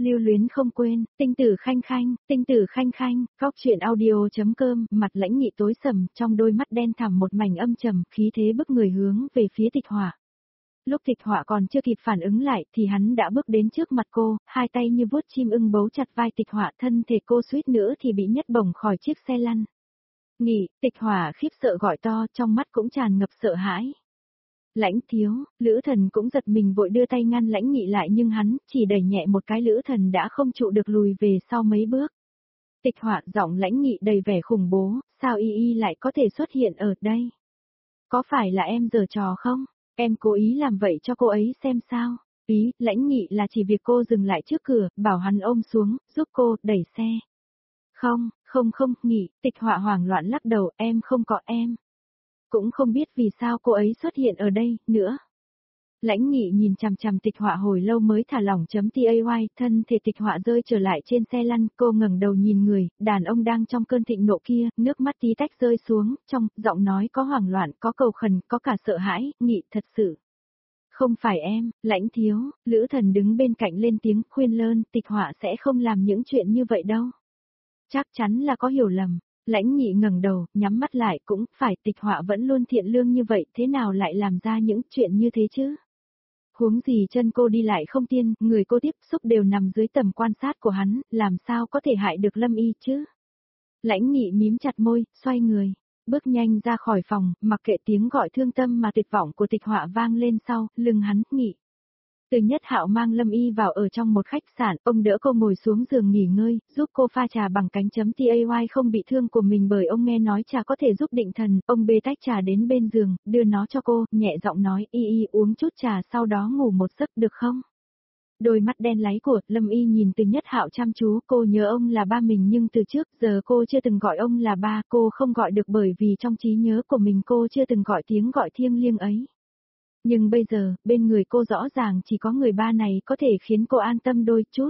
Lưu luyến không quên, tinh tử khanh khanh, góc chuyện audio.com, mặt Lãnh Nghị tối sầm, trong đôi mắt đen thẳm một mảnh âm trầm, khí thế bức người hướng về phía Tịch Họa. Lúc Tịch Họa còn chưa kịp phản ứng lại thì hắn đã bước đến trước mặt cô, hai tay như vuốt chim ưng bấu chặt vai Tịch Họa, thân thể cô suýt nữa thì bị nhấc bổng khỏi chiếc xe lăn. Nghị, Tịch Họa khiếp sợ gọi to, trong mắt cũng tràn ngập sợ hãi. Lãnh thiếu, Lữ Thần cũng giật mình vội đưa tay ngăn Lãnh Nghị lại nhưng hắn chỉ đẩy nhẹ một cái Lữ Thần đã không trụ được lùi về sau mấy bước. Tịch Họa, giọng Lãnh Nghị đầy vẻ khủng bố, sao y lại có thể xuất hiện ở đây? Có phải là em giở trò không? Em cố ý làm vậy cho cô ấy xem sao? Ý, Lãnh Nghị là chỉ việc cô dừng lại trước cửa, bảo hắn ôm xuống, giúp cô đẩy xe. Không, Nghị, Tịch Họa hoảng loạn lắc đầu, em không có em. Cũng không biết vì sao cô ấy xuất hiện ở đây, nữa. Lãnh Nghị nhìn chằm chằm Tịch Họa hồi lâu mới thả lỏng .tay, thân thể Tịch Họa rơi trở lại trên xe lăn, cô ngẩng đầu nhìn người, đàn ông đang trong cơn thịnh nộ kia, nước mắt tí tách rơi xuống, trong giọng nói có hoảng loạn, có cầu khẩn, có cả sợ hãi, Nghị thật sự. Không phải em, Lãnh thiếu, Lữ Thần đứng bên cạnh lên tiếng khuyên lơn, Tịch Họa sẽ không làm những chuyện như vậy đâu. Chắc chắn là có hiểu lầm. Lãnh Nghị ngẩng đầu, nhắm mắt lại, cũng phải, Tịch Họa vẫn luôn thiện lương như vậy, thế nào lại làm ra những chuyện như thế chứ? Huống gì chân cô đi lại không tiên, người cô tiếp xúc đều nằm dưới tầm quan sát của hắn, làm sao có thể hại được Lâm Y chứ? Lãnh Nghị mím chặt môi, xoay người, bước nhanh ra khỏi phòng, mặc kệ tiếng gọi thương tâm mà tuyệt vọng của Tịch Họa vang lên sau, lưng hắn, Nghị. Từ Nhất Hạo mang Lâm Y vào ở trong một khách sạn, ông đỡ cô ngồi xuống giường nghỉ ngơi, giúp cô pha trà bằng cánh .tay không bị thương của mình bởi ông nghe nói trà có thể giúp định thần, ông bê tách trà đến bên giường, đưa nó cho cô, nhẹ giọng nói, y uống chút trà sau đó ngủ một giấc được không? Đôi mắt đen láy của Lâm Y nhìn Từ Nhất Hạo chăm chú, cô nhớ ông là ba mình nhưng từ trước giờ cô chưa từng gọi ông là ba, cô không gọi được bởi vì trong trí nhớ của mình cô chưa từng gọi tiếng gọi thiêng liêng ấy. Nhưng bây giờ, bên người cô rõ ràng chỉ có người ba này có thể khiến cô an tâm đôi chút.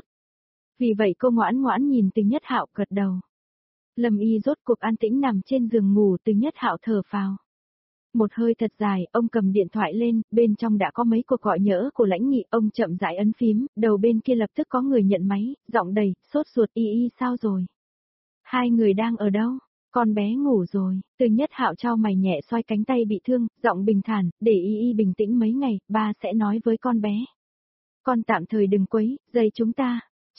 Vì vậy cô ngoãn ngoãn nhìn Từ Nhất Hạo gật đầu. Lâm Y rốt cuộc an tĩnh nằm trên giường ngủ, Từ Nhất Hạo thở phào. Một hơi thật dài, ông cầm điện thoại lên, bên trong đã có mấy cuộc gọi nhỡ của Lãnh Nghị, ông chậm rãi ấn phím, đầu bên kia lập tức có người nhận máy, giọng đầy, sốt ruột, y sao rồi? Hai người đang ở đâu? Con bé ngủ rồi, Từ Nhất Hạo chau mày nhẹ xoay cánh tay bị thương, giọng bình thản, để y bình tĩnh mấy ngày, ba sẽ nói với con bé. Con tạm thời đừng quấy, dây chúng ta.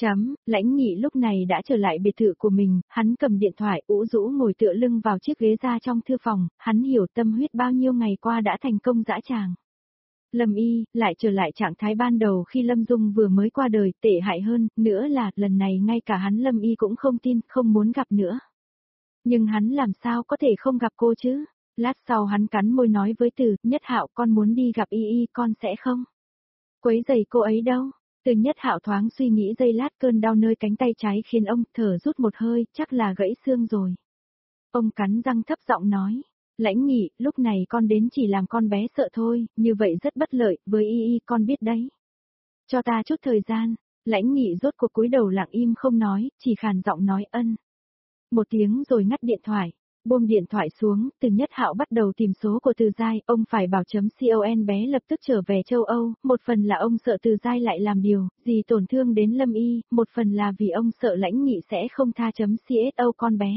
Lãnh Nghị lúc này đã trở lại biệt thự của mình, hắn cầm điện thoại, ủ rũ ngồi tựa lưng vào chiếc ghế ra trong thư phòng, hắn hiểu tâm huyết bao nhiêu ngày qua đã thành công dã tràng. Lâm Y, lại trở lại trạng thái ban đầu khi Lâm Dung vừa mới qua đời, tệ hại hơn, nữa là, lần này ngay cả hắn Lâm Y cũng không tin, không muốn gặp nữa. Nhưng hắn làm sao có thể không gặp cô chứ? Lát sau hắn cắn môi nói với Từ Nhất Hạo, con muốn đi gặp y, con sẽ không quấy rầy cô ấy đâu. Từ Nhất Hạo thoáng suy nghĩ giây lát, cơn đau nơi cánh tay trái khiến ông thở rút một hơi, chắc là gãy xương rồi. Ông cắn răng thấp giọng nói, Lãnh Nghị, lúc này con đến chỉ làm con bé sợ thôi, như vậy rất bất lợi, với y con biết đấy. Cho ta chút thời gian. Lãnh Nghị rốt cuộc cúi đầu lặng im không nói, chỉ khàn giọng nói ân. Một tiếng rồi ngắt điện thoại. Buông điện thoại xuống, Từ Nhất Hạo bắt đầu tìm số của Từ Giai, ông phải bảo .con bé lập tức trở về châu Âu, một phần là ông sợ Từ Giai lại làm điều gì tổn thương đến Lâm Y, một phần là vì ông sợ Lãnh Nghị sẽ không tha .co con bé.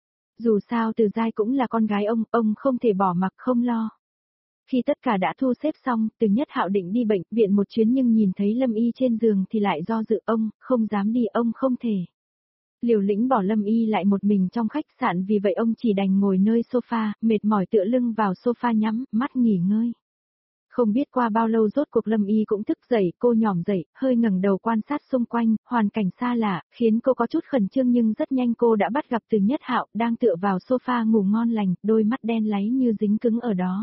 Dù sao Từ Giai cũng là con gái ông không thể bỏ mặc không lo. Khi tất cả đã thu xếp xong, Từ Nhất Hạo định đi bệnh viện một chuyến nhưng nhìn thấy Lâm Y trên giường thì lại do dự, ông không dám đi, ông không thể. Liều lĩnh bỏ Lâm Y lại một mình trong khách sạn, vì vậy ông chỉ đành ngồi nơi sofa, mệt mỏi tựa lưng vào sofa nhắm mắt nghỉ ngơi. Không biết qua bao lâu rốt cuộc Lâm Y cũng thức dậy, cô nhỏm dậy, hơi ngẩng đầu quan sát xung quanh, hoàn cảnh xa lạ, khiến cô có chút khẩn trương nhưng rất nhanh cô đã bắt gặp Từ Nhất Hạo, đang tựa vào sofa ngủ ngon lành, đôi mắt đen láy như dính cứng ở đó.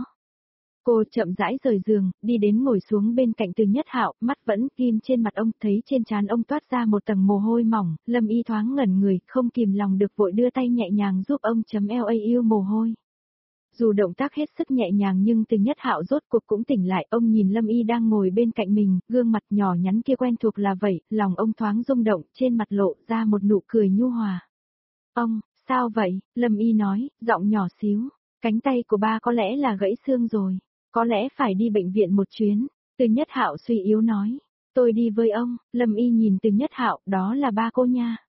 Cô chậm rãi rời giường, đi đến ngồi xuống bên cạnh Từ Nhất Hạo, mắt vẫn ghim trên mặt ông, thấy trên trán ông toát ra một tầng mồ hôi mỏng, Lâm Y thoáng ngẩn người, không kìm lòng được vội đưa tay nhẹ nhàng giúp ông yêu mồ hôi. Dù động tác hết sức nhẹ nhàng nhưng Từ Nhất Hạo rốt cuộc cũng tỉnh lại, ông nhìn Lâm Y đang ngồi bên cạnh mình, gương mặt nhỏ nhắn kia quen thuộc là vậy, lòng ông thoáng rung động, trên mặt lộ ra một nụ cười nhu hòa. Ông, sao vậy? Lâm Y nói, giọng nhỏ xíu, cánh tay của ba có lẽ là gãy xương rồi. Có lẽ phải đi bệnh viện một chuyến, Từ Nhất Hạo suy yếu nói. Tôi đi với ông, Lâm Y nhìn Từ Nhất Hạo, đó là ba cô nha.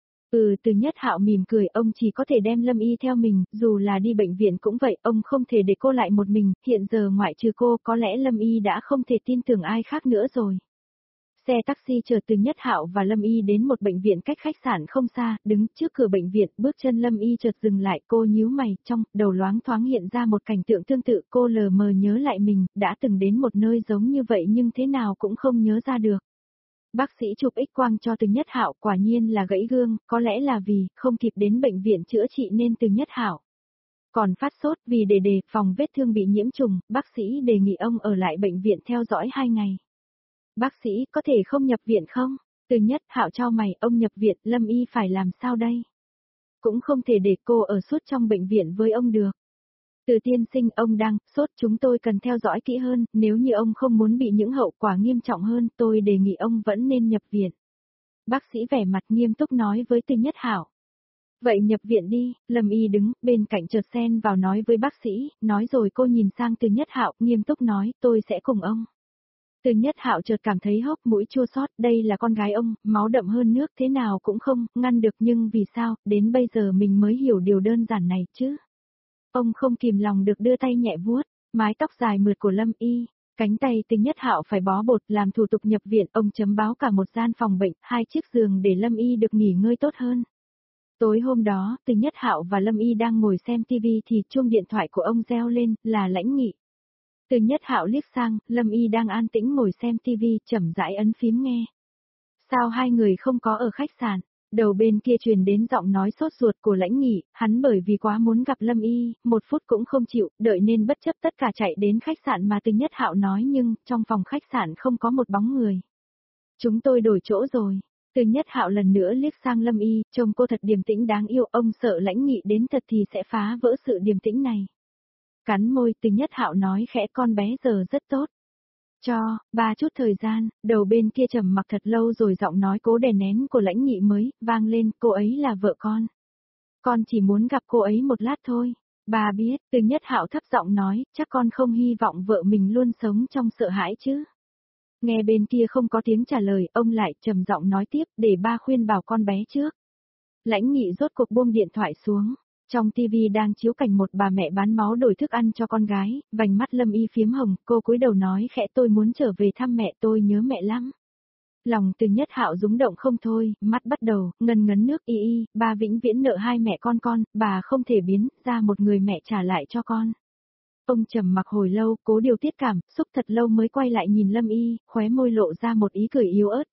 Từ Nhất Hạo mỉm cười, ông chỉ có thể đem Lâm Y theo mình, dù là đi bệnh viện cũng vậy, ông không thể để cô lại một mình, hiện giờ ngoại trừ cô, có lẽ Lâm Y đã không thể tin tưởng ai khác nữa rồi. Xe taxi chở Từ Nhất Hạo và Lâm Y đến một bệnh viện cách khách sạn không xa, đứng trước cửa bệnh viện, bước chân Lâm Y chợt dừng lại, cô nhíu mày, trong đầu loáng thoáng hiện ra một cảnh tượng tương tự, cô lờ mờ nhớ lại mình đã từng đến một nơi giống như vậy nhưng thế nào cũng không nhớ ra được. Bác sĩ chụp X-quang cho Từ Nhất Hạo, quả nhiên là gãy gương, có lẽ là vì không kịp đến bệnh viện chữa trị nên Từ Nhất Hạo còn phát sốt, vì để đề phòng vết thương bị nhiễm trùng, bác sĩ đề nghị ông ở lại bệnh viện theo dõi 2 ngày. Bác sĩ, có thể không nhập viện không? Từ Nhất Hạo chau mày, ông nhập viện, Lâm Y phải làm sao đây? Cũng không thể để cô ở suốt trong bệnh viện với ông được. Từ tiên sinh, ông đang sốt, chúng tôi cần theo dõi kỹ hơn, nếu như ông không muốn bị những hậu quả nghiêm trọng hơn, tôi đề nghị ông vẫn nên nhập viện. Bác sĩ vẻ mặt nghiêm túc nói với Từ Nhất Hạo. Vậy nhập viện đi, Lâm Y đứng bên cạnh chợt xen vào nói với bác sĩ, nói rồi cô nhìn sang Từ Nhất Hạo, nghiêm túc nói, tôi sẽ cùng ông. Từ Nhất Hạo chợt cảm thấy hốc mũi chua xót, đây là con gái ông, máu đậm hơn nước thế nào cũng không ngăn được, nhưng vì sao, đến bây giờ mình mới hiểu điều đơn giản này chứ. Ông không kìm lòng được đưa tay nhẹ vuốt mái tóc dài mượt của Lâm Y, cánh tay Từ Nhất Hạo phải bó bột làm thủ tục nhập viện, ông chấm báo cả một gian phòng bệnh, 2 chiếc giường để Lâm Y được nghỉ ngơi tốt hơn. Tối hôm đó, Từ Nhất Hạo và Lâm Y đang ngồi xem TV thì chuông điện thoại của ông reo lên, là Lãnh Nghị. Từ Nhất Hạo liếc sang, Lâm Y đang an tĩnh ngồi xem TV, chậm rãi ấn phím nghe. Sao hai người không có ở khách sạn? Đầu bên kia truyền đến giọng nói sốt ruột của Lãnh Nghị, hắn bởi vì quá muốn gặp Lâm Y, 1 phút cũng không chịu, đợi nên bất chấp tất cả chạy đến khách sạn mà Từ Nhất Hạo nói, nhưng trong phòng khách sạn không có một bóng người. Chúng tôi đổi chỗ rồi. Từ Nhất Hạo lần nữa liếc sang Lâm Y, trông cô thật điềm tĩnh đáng yêu, ông sợ Lãnh Nghị đến thật thì sẽ phá vỡ sự điềm tĩnh này. Cắn môi, Từ Nhất Hạo nói khẽ, con bé giờ rất tốt. Cho, 3 chút thời gian, đầu bên kia trầm mặc thật lâu rồi giọng nói cố đè nén của Lãnh Nghị mới vang lên, cô ấy là vợ con. Con chỉ muốn gặp cô ấy một lát thôi. Bà biết, Từ Nhất Hạo thấp giọng nói, chắc con không hy vọng vợ mình luôn sống trong sợ hãi chứ. Nghe bên kia không có tiếng trả lời, ông lại trầm giọng nói tiếp, để ba khuyên bảo con bé trước. Lãnh Nghị rốt cuộc buông điện thoại xuống. Trong TV đang chiếu cảnh một bà mẹ bán máu đổi thức ăn cho con gái, vành mắt Lâm Y phiếm hồng, cô cúi đầu nói khẽ, tôi muốn trở về thăm mẹ, tôi nhớ mẹ lắm. Lòng Từ Nhất Hạo rúng động không thôi, mắt bắt đầu ngần ngấn nước, y, ba vĩnh viễn nợ hai mẹ con, bà không thể biến ra một người mẹ trả lại cho con. Ông trầm mặc hồi lâu, cố điều tiết cảm xúc thật lâu mới quay lại nhìn Lâm Y, khóe môi lộ ra một ý cười yếu ớt.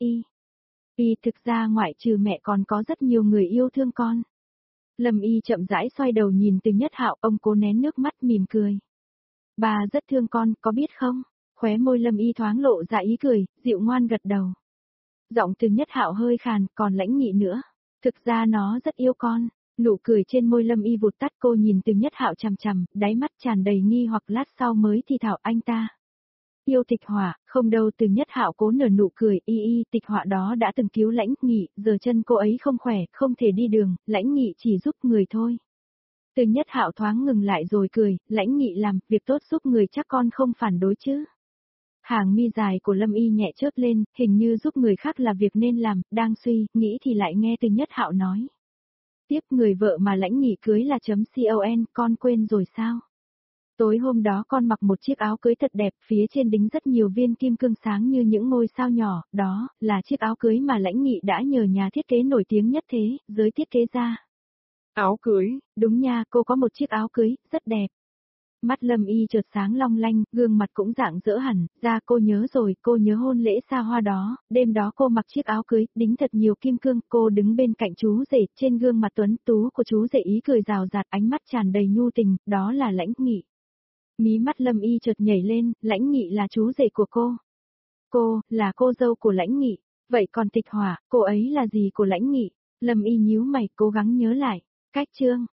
Thực ra ngoại trừ mẹ còn có rất nhiều người yêu thương con. Lâm Y chậm rãi xoay đầu nhìn Từ Nhất Hạo, ông cố nén nước mắt mỉm cười. Bà rất thương con, có biết không? Khóe môi Lâm Y thoáng lộ ra ý cười, dịu ngoan gật đầu. Giọng Từ Nhất Hạo hơi khàn, còn Lãnh Nghị nữa. Thực ra nó rất yêu con. Nụ cười trên môi Lâm Y vụt tắt, cô nhìn Từ Nhất Hạo chằm chằm, đáy mắt tràn đầy nghi hoặc, lát sau mới thì thào, anh ta yêu Tịch Hỏa, không đâu. Từ Nhất Hạo cố nở nụ cười, Tịch Hỏa đó đã từng cứu Lãnh Nghị, giờ chân cô ấy không khỏe, không thể đi đường, Lãnh Nghị chỉ giúp người thôi. Từ Nhất Hạo thoáng ngừng lại rồi cười, Lãnh Nghị làm việc tốt giúp người chắc con không phản đối chứ. Hàng mi dài của Lâm Y nhẹ chớp lên, hình như giúp người khác là việc nên làm, đang suy, nghĩ thì lại nghe Từ Nhất Hạo nói. Tiếp, người vợ mà Lãnh Nghị cưới là .con, con quên rồi sao? Tối hôm đó con mặc một chiếc áo cưới thật đẹp, phía trên đính rất nhiều viên kim cương sáng như những ngôi sao nhỏ, đó là chiếc áo cưới mà Lãnh Nghị đã nhờ nhà thiết kế nổi tiếng nhất thế giới thiết kế ra. Áo cưới, đúng nha, cô có một chiếc áo cưới, rất đẹp. Mắt Lâm Y chợt sáng long lanh, gương mặt cũng rạng rỡ hẳn, ra cô nhớ rồi, cô nhớ hôn lễ xa hoa đó, đêm đó cô mặc chiếc áo cưới, đính thật nhiều kim cương, cô đứng bên cạnh chú rể, trên gương mặt tuấn tú của chú rể ý cười rào rạt, ánh mắt tràn đầy nhu tình, đó là Lãnh Nghị. Mí mắt Lâm Y chợt nhảy lên, Lãnh Nghị là chú rể của cô. Cô, là cô dâu của Lãnh Nghị, vậy còn Tịch Hỏa, cô ấy là gì của Lãnh Nghị? Lâm Y nhíu mày, cố gắng nhớ lại, cách chương.